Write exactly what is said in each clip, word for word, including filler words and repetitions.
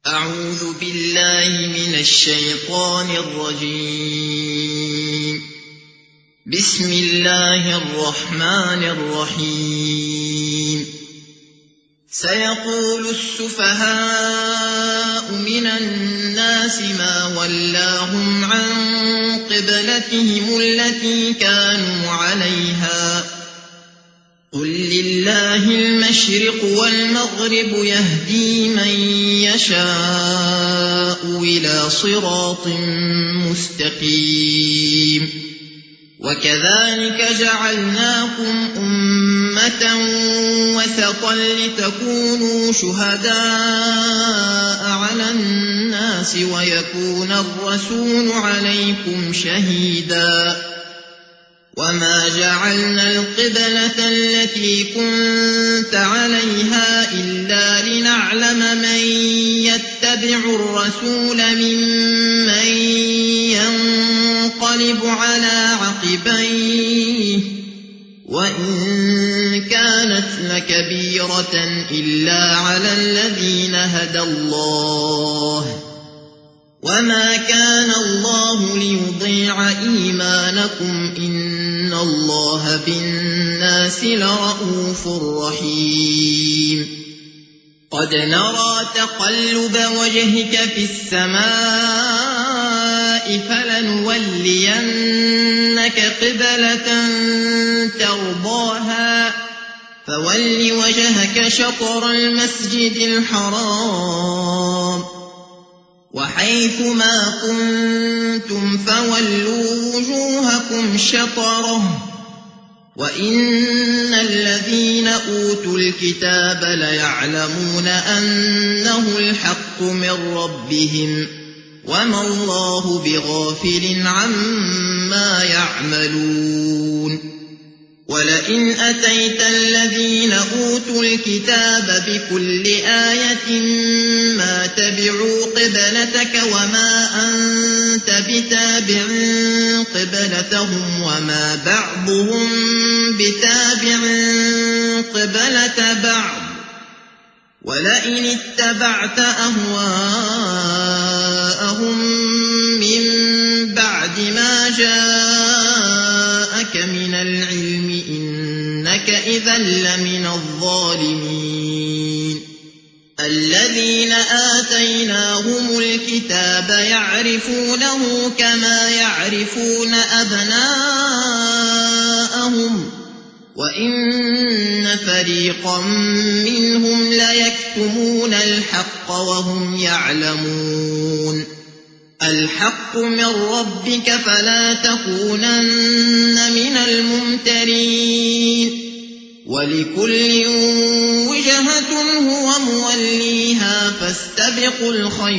أعوذ بالله من الشيطان الرجيم. بسم الله الرحمن الرحيم. سيقول السفهاء من الناس ما ولاهم عن قبلتهم التي كانوا عليها قل لله المشرق والمغرب يهدي من يشاء إلى صراط مستقيم. وكذلك جعلناكم أمة وسطا لتكونوا شهداء على الناس ويكون الرسول عليكم شهيدا. وما جعلنا القبلة التي كنت عليها إلا لنعلم من يتبع الرسول ممن ينقلب على عقبيه وإن كانت لكبيرة إلا على الذين هدى الله وما كان الله ليضيع إيمانكم إن الله بالناس لرءوف رحيم. قد نرى تقلب وجهك في السماء فلنولينك قبلة ترضاها فول وجهك شطر المسجد الحرام وحيث ما كنتم فولوا وجوهكم شطره وإن الذين أوتوا الكتاب ليعلمون أنه الحق من ربهم وما الله بغافل عما يعملون. ولئن أتيت الذين أوتوا الكتاب بكل آية ما تبعوا قبلتك وما أنت بتابع قبلتهم وما بعضهم بتابع قبلة بعض ولئن اتبعت أهواءهم من بعد ما جاءك من العلم إنك إذا لمن الظالمين. الذين آتيناهم الكتاب يعرفونه كما يعرفون أبناءهم وإن فريقا منهم ليكتمون الحق وهم يعلمون. الحق من ربك فلا تكونن من الممترين. ولكل وجهة هو موليها فاستبقوا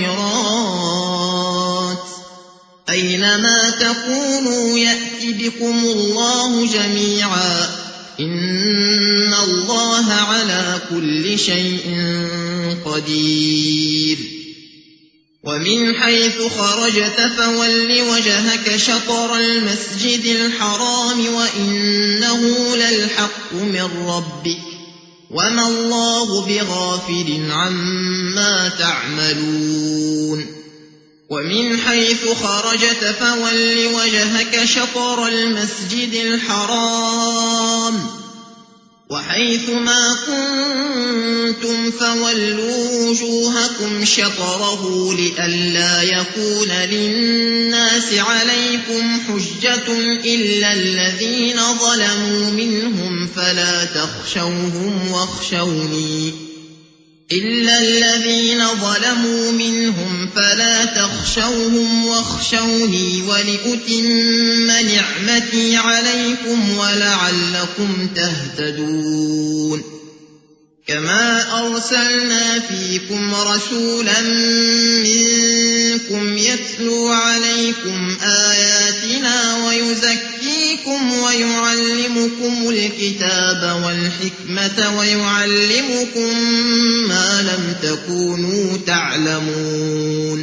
الخيرات أينما تكونوا يأت بكم الله جميعا إن الله على كل شيء قدير. ومن حيث خرجت فول وجهك شطر المسجد الحرام وإنه للحق من ربك وما الله بغافل عما تعملون. ومن حيث خرجت فول وجهك شطر المسجد الحرام وحيث ما كنتم فولوا وجوهكم شطره لئلا يكون للناس عليكم حجة إلا الذين ظلموا منهم فلا تخشوهم واخشوني إلا الذين ظلموا منهم فلا تخشوهم واخشوني ولأتم نعمتي عليكم ولعلكم تهتدون. كما أرسلنا فيكم رسولا منكم يتلو عليكم آياتنا ويزكيكم ويعلمكم الكتاب والحكمة ويعلمكم ما لم تكونوا تعلمون.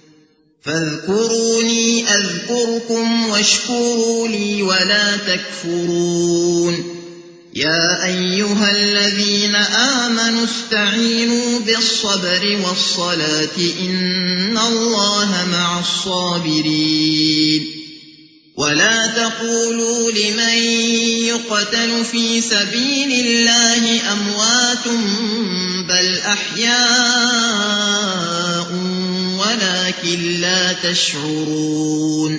فاذكروني أذكركم واشكروا لي ولا تكفرون. يا أيها الذين آمنوا استعينوا بالصبر والصلاة إن الله مع الصابرين ولا تقولوا لمن يقتل في سبيل الله أموات بل أحياء ولكن لا تشعرون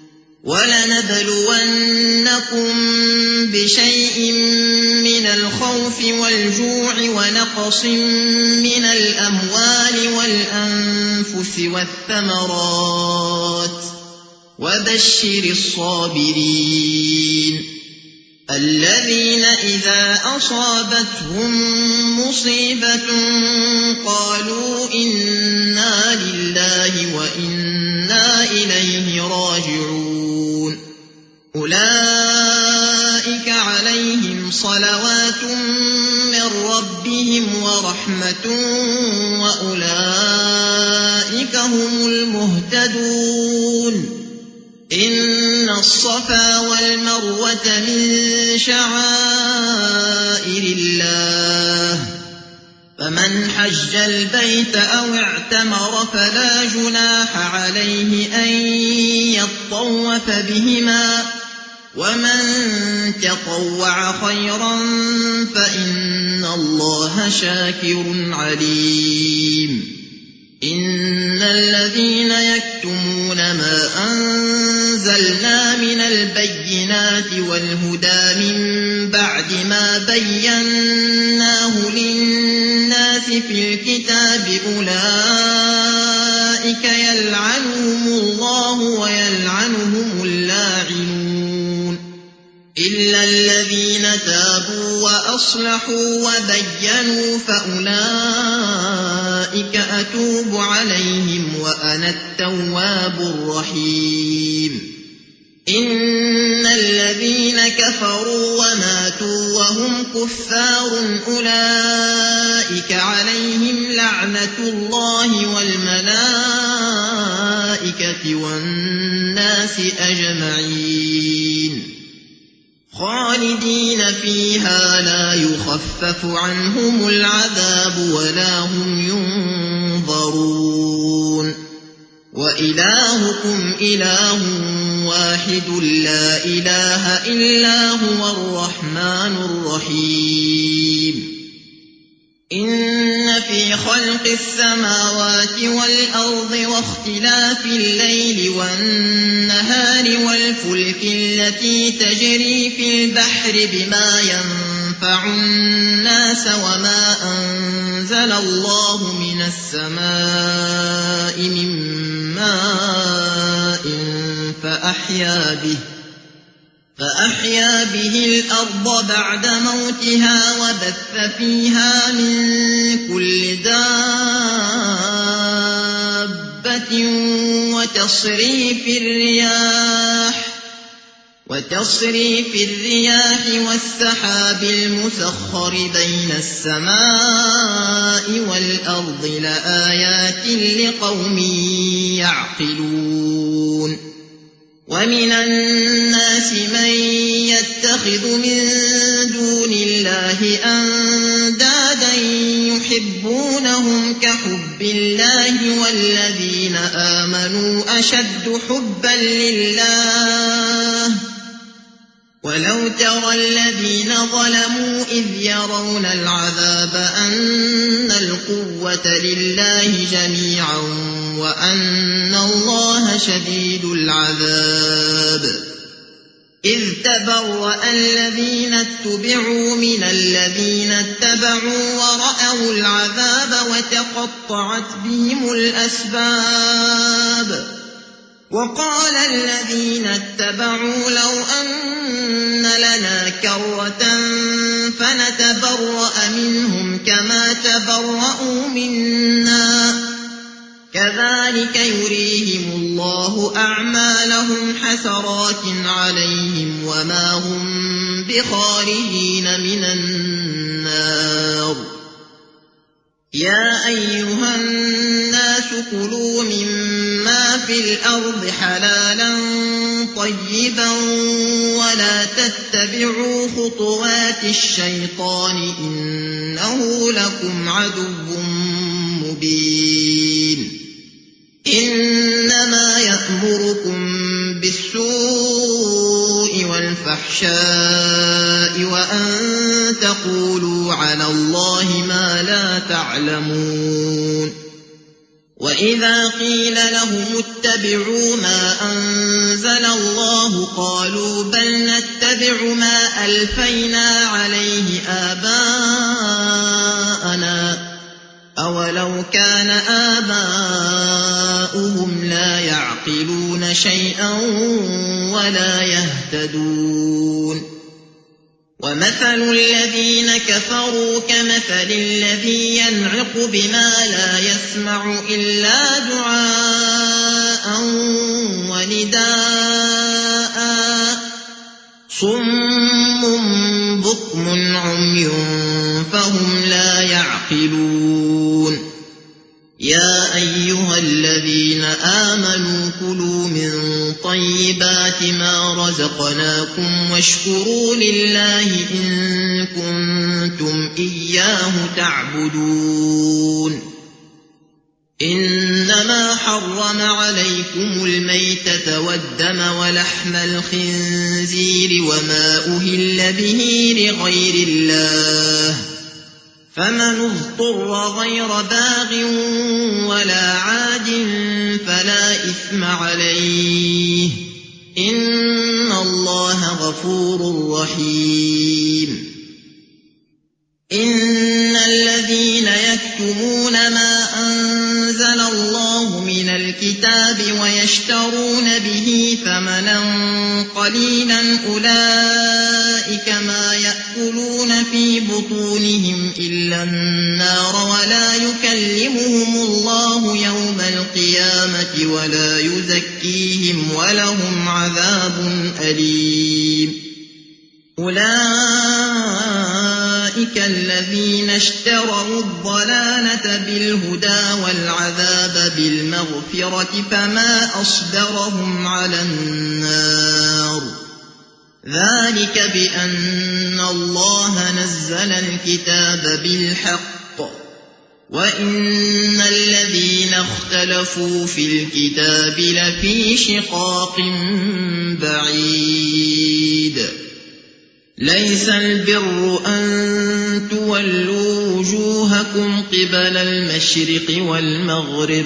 ولنبلونكم بشيء من الخوف والجوع ونقص من الأموال والأنفس والثمرات وبشر الصابرين الذين إذا أصابتهم مصيبة قالوا إنا لله وإنا إليه راجعون أولئك عليهم صلوات من ربهم ورحمة وأولئك هم المهتدون إن الصفا والمروة من شعائر الله فمن حج البيت أو اعتمر فلا جناح عليه أن يطوف بهما ومن تطوع خيرا فإن الله شاكر عليم إن الذين يكتمون ما أنزلنا من البينات والهدى من بعد ما بيناه للناس في الكتاب أولئك يلعنهم الله ويلعنهم اللاعنون إلا الذين تابوا وأصلحوا وبينوا فأولئك أتوب عليهم وأنا التواب الرحيم إن الذين كفروا وماتوا وهم كفار أولئك عليهم لعنة الله والملائكة والناس أجمعين خالدين فيها لا يخفف عنهم العذاب ولا هم ينظرون وإلهكم إله واحد لا إله إلا هو الرحمن الرحيم إن في خلق السماوات والأرض واختلاف الليل والنهار والفلك التي تجري في البحر بما ينفع الناس وما أنزل الله من السماء من ماء فأحيا به فأحيا به الأرض بعد موتها وبث فيها من كل دابة وتصريف الرياح وتصريف الرياح والسحاب المسخر بين السماء والأرض لآيات لقوم يعقلون ومن الناس من يتخذ من دون الله أندادا يحبونهم كحب الله والذين آمنوا أشد حبا لله ولو ترى الذين ظلموا إذ يرون العذاب أن القوة لله جميعا وأن الله شديد العذاب إذ تبرأ الذين اتبعوا من الذين اتبعوا ورأوا العذاب وتقطعت بهم الأسباب وقال الذين اتبعوا لو أن لنا كرة فنتبرأ منهم كما تبرأوا منا كذلك يريهم الله أعمالهم حسرات عليهم وما هم بخارجين من النار يا أيها الناس كلوا مما في الأرض حلالا طيبا ولا تتبعوا خطوات الشيطان إنه لكم عدو مبين إنما يأمركم بالسوء والفحشاء وأن تقولوا على الله ما لا تعلمون وإذا قيل لهم اتبعوا ما أنزل الله قالوا بل نتبع ما ألفينا عليه آباءنا أولو كان آباؤهم لا يعقلون شيئا ولا يهتدون ومثل الذين كفروا كمثل الذي ينعق بما لا يسمع إلا دعاء ونداء صم بكم عمي فهم لا يعقلون يا أيها الذين آمنوا كلوا من طيبات ما رزقناكم واشكروا لله إن كنتم إياه تعبدون إنما حرم عليكم الميتة والدم ولحم الخنزير وما أهل به لغير الله فمن اضطر غير باغ ولا عاد فلا إثم عليه إن الله غفور رحيم إن الذين يكتمون ما أنزل الله من الكتاب ويشترون به ثمنا قليلا أولئك ما يأكلون في بطونهم إلا النار ولا يكلمهم الله يوم القيامة ولا يزكيهم ولهم عذاب أليم أولئك الذين اشتروا الضلالة بالهدى والعذاب بالمغفرة فما أصبرهم على النار ذلك بأن الله نزل الكتاب بالحق وإن الذين اختلفوا في الكتاب لفي شقاق بعيد ليس البر أن تولوا وجوهكم قبل المشرق والمغرب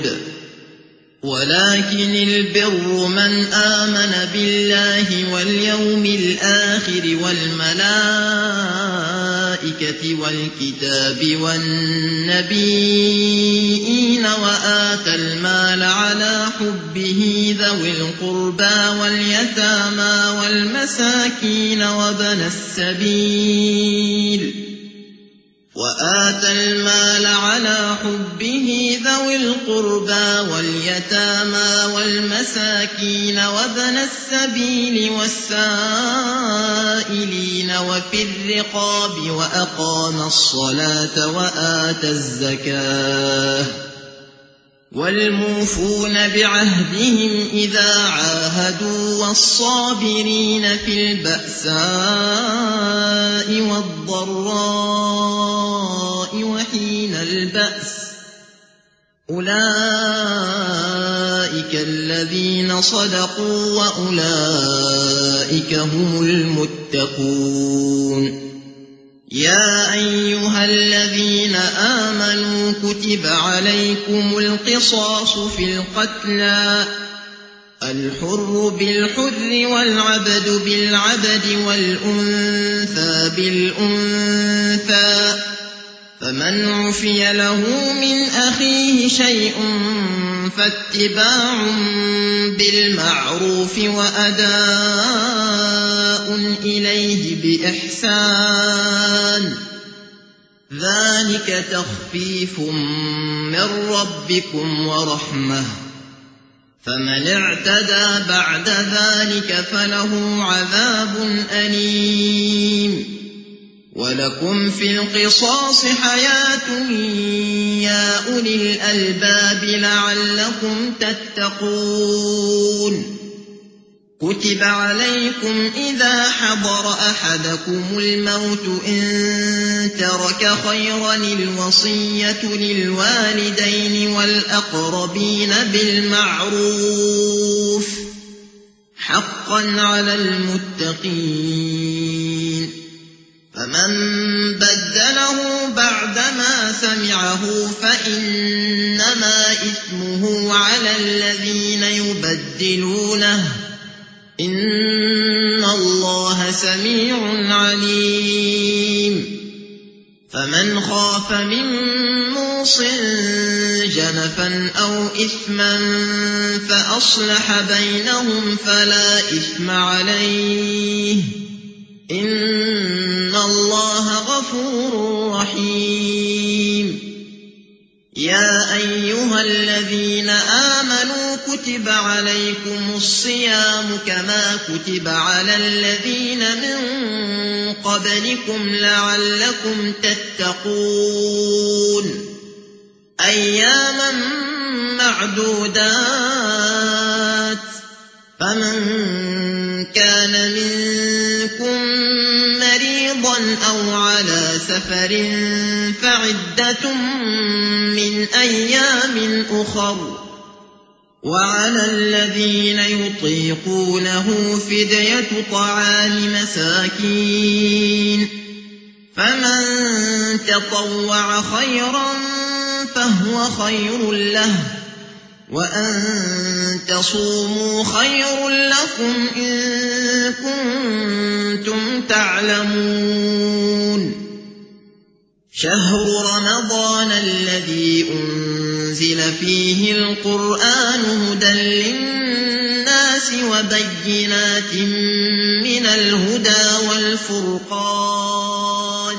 ولكن البر من آمن بالله واليوم الآخر والملائكة والكتاب والنبيين وآتى المال على حبه ذوي القربى واليتامى والمساكين وابن السبيل وآتى المال على حبه ذوي القربى واليتامى والمساكين وابن السبيل والسائلين وفي الرقاب وأقام الصلاة وآتى الزكاة والموفون بعهدهم إذا عاهدوا والصابرين في البأساء والضراء وحين البأس أولئك الذين صدقوا وأولئك هم المتقون يا أيها الذين آمنوا كتب عليكم القصاص في القتلى الحر بالحر والعبد بالعبد والأنثى بالأنثى فمن عفي له من أخيه شيء فاتباع بالمعروف وأداء إليه بإحسان ذلك تخفيف من ربكم ورحمة فمن اعتدى بعد ذلك فله عذاب أليم ولكم في القصاص حياة يا أولي الألباب لعلكم تتقون كتب عليكم إذا حضر أحدكم الموت إن ترك خيرا الوصية للوالدين والأقربين بالمعروف حقا على المتقين فمن بدله بعدما سمعه فإنما إثمه على الذين يبدلونه إن الله سميع عليم فمن خاف من موص جنفا أو إثما فأصلح بينهم فلا إثم عليه إن الله غفور رحيم يا أيها الذين آمنوا كتب عليكم الصيام كما كتب على الذين من قبلكم لعلكم تتقون أياما معدودات فمن كان منكم مريضا أو على سفر فعدة من أيام أخر وعلى الذين يطيقونه فدية طعام مساكين فمن تطوع خيرا فهو خير له وأن تصوموا خير لكم إن كنتم تعلمون شهر رمضان الذي أنزل فيه القرآن هدى للناس وبينات من الهدى والفرقان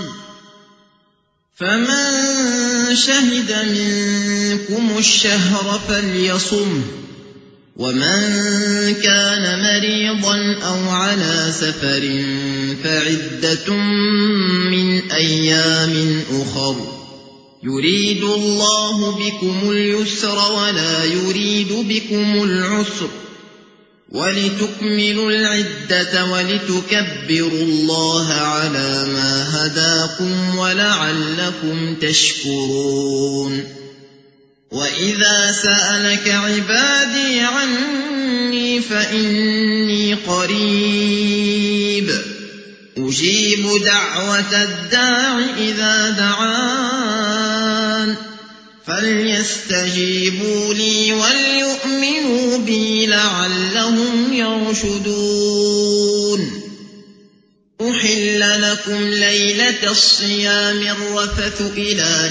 فمن شهد منكم الشهر فليصم ومن كان مريضا أو على سفر فعدة من أيام أخر يريد الله بكم اليسر ولا يريد بكم العسر ولتكملوا العدة ولتكبروا الله على ما هداكم ولعلكم تشكرون وإذا سألك عبادي عني فإني قريب أجيب دعوة الداع إذا دعان فليستجيبوا لي وليؤمنوا بي لعلهم يرشدون أحل لكم ليلة الصيام الرفث إلى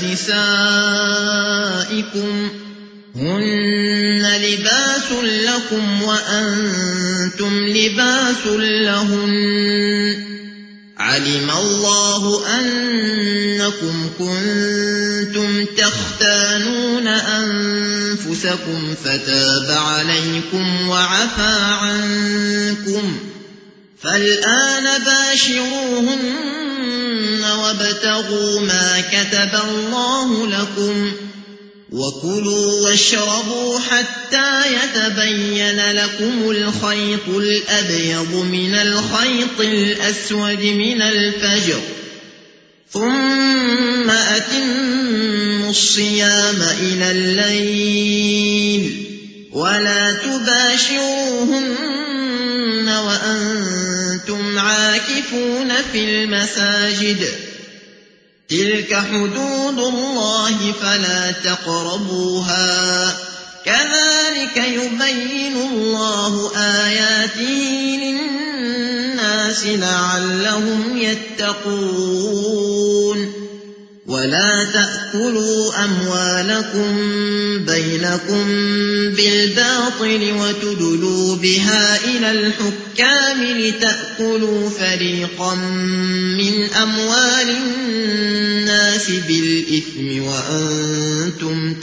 نسائكم هن لباس لكم وأنتم لباس لهن علم الله أنكم كنتم تختانون أنفسكم فتاب عليكم وعفى عنكم فالآن باشروهن وابتغوا ما كتب الله لكم وكلوا واشربوا حتى يتبين لكم الخيط الأبيض من الخيط الأسود من الفجر ثم أتموا الصيام إلى الليل ولا تباشروهن وأنتم عاكفون في المساجد تلك حدود الله فلا تقربوها كذلك يبين الله آياته للناس لعلهم يتقون ولا تأكلوا أموالكم بينكم بالباطل وتدلوا بها إلى الحكام لتأكلوا فريقا من أموال الناس بالإثم وأنتم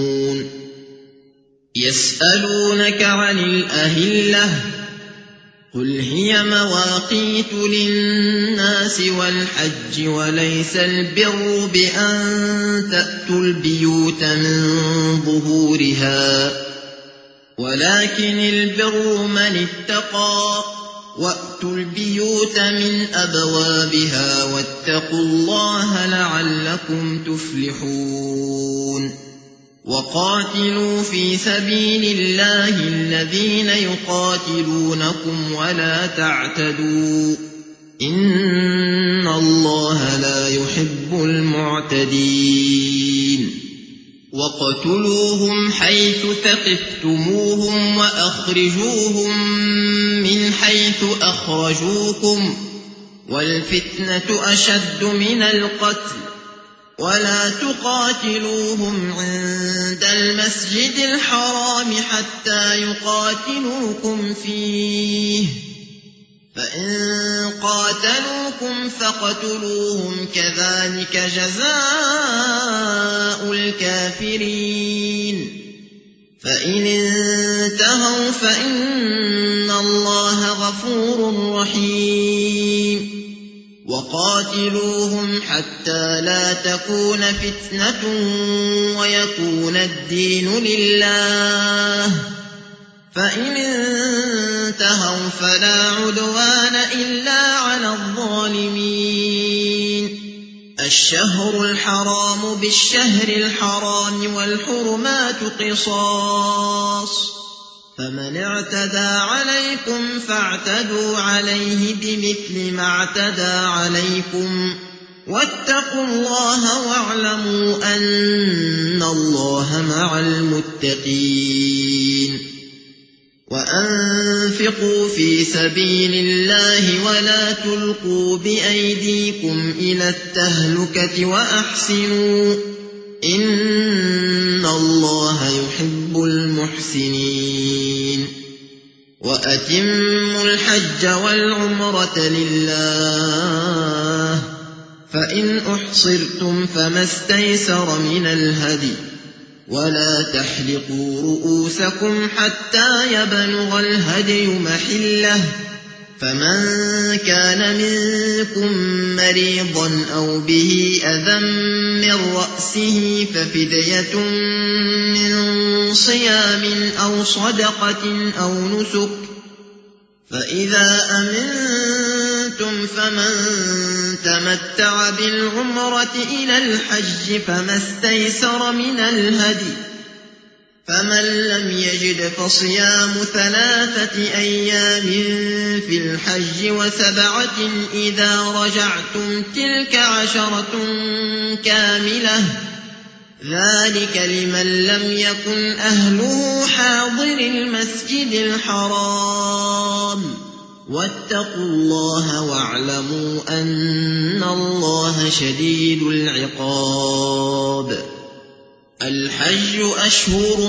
تعلمون يسألونك عن الأهلة قل هي مواقيت للناس والحج وليس البر بأن تأتوا البيوت من ظهورها ولكن البر من اتقى وأتوا البيوت من أبوابها واتقوا الله لعلكم تفلحون وقاتلوا في سبيل الله الذين يقاتلونكم ولا تعتدوا إن الله لا يحب المعتدين وقتلوهم حيث ثقفتموهم وأخرجوهم من حيث أخرجوكم والفتنة أشد من القتل ولا تقاتلوهم عند المسجد الحرام حتى يقاتلوكم فيه فإن قاتلوكم فاقتلوهم كذلك جزاء الكافرين فإن انتهوا فإن الله غفور رحيم وقاتلوهم حتى لا تكون فتنة ويكون الدين لله فإن انتهوا فلا عدوان إلا على الظالمين الشهر الحرام بالشهر الحرام والحرمات قصاص فمن اعتدى عليكم فاعتدوا عليه بمثل ما اعتدى عليكم واتقوا الله واعلموا أن الله مع المتقين وأنفقوا في سبيل الله ولا تلقوا بأيديكم إلى التهلكة وأحسنوا إن الله يحب المحسنين وأتموا الحج والعمرة لله فإن أحصرتم فما استيسر من الهدي ولا تحلقوا رؤوسكم حتى يبلغ الهدي محله فمن كان منكم مريضا أو به أذى من رأسه ففدية من صيام أو صدقة أو نسك فإذا أمنتم فمن تمتع بالعمرة إلى الحج فما استيسر من الهدي فمن لم يجد فصيام ثلاثة أيام في الحج وسبعة إذا رجعتم تلك عشرة كاملة ذلك لمن لم يكن أهله حاضر المسجد الحرام واتقوا الله واعلموا أن الله شديد العقاب الحج أشهر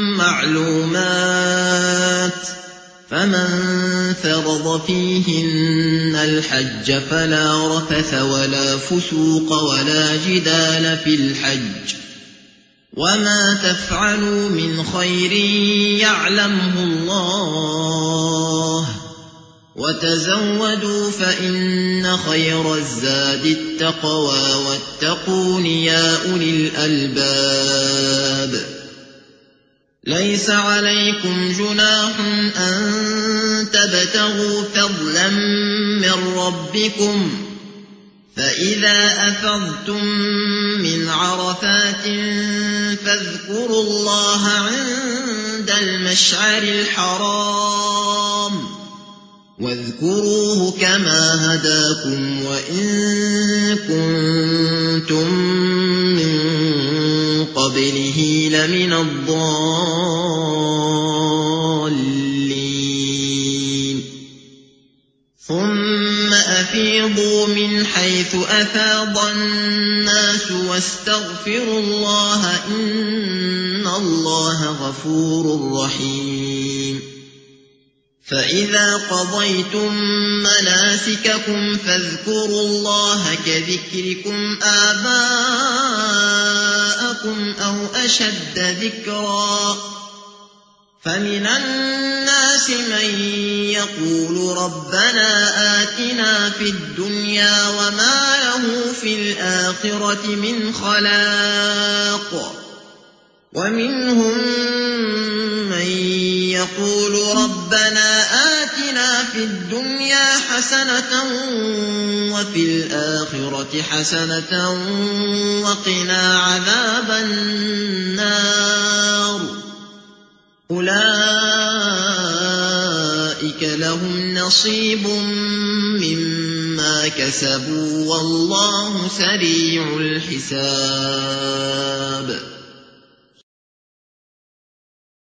معلومات فمن فرض فيهن الحج فلا رفث ولا فسوق ولا جدال في الحج وما تفعلوا من خير يعلمه الله وتزودوا فإن خير الزاد التقوى واتقون يا أولي الألباب ليس عليكم جناح أن تبتغوا فضلا من ربكم فإذا أفضتم من عرفات فاذكروا الله عند المشعر الحرام واذكروه كما هداكم وإن كنتم من قبله لمن الضالين ثم أفيضوا من حيث أفاض الناس واستغفروا الله إن الله غفور رحيم فإذا قضيتم مناسككم فاذكروا الله كذكركم آباءكم أو أشد ذكرا فمن الناس من يقول ربنا آتنا في الدنيا وما له في الآخرة من خلاق ومنهم من يقول ربنا آتنا في الدنيا حسنة وفي الآخرة حسنة وقنا عذاب النار أولئك لهم نصيب مما كسبوا والله سريع الحساب